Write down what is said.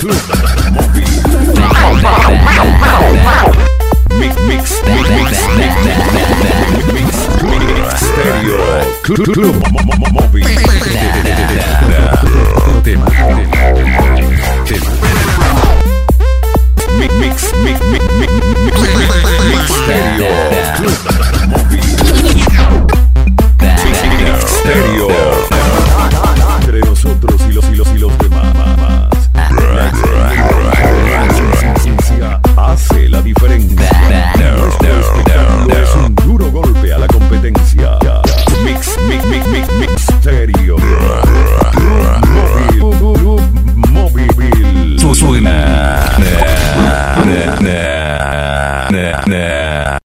Club Móvil. Mix Stereo Club Móvil. Tema. Mix Stereo Club Móvil. Stereo. Entre nosotros y los demás. La hace la diferencia. Nuestro espectáculo es un duro golpe a la competencia. Mix Stereo Móvil. Suena.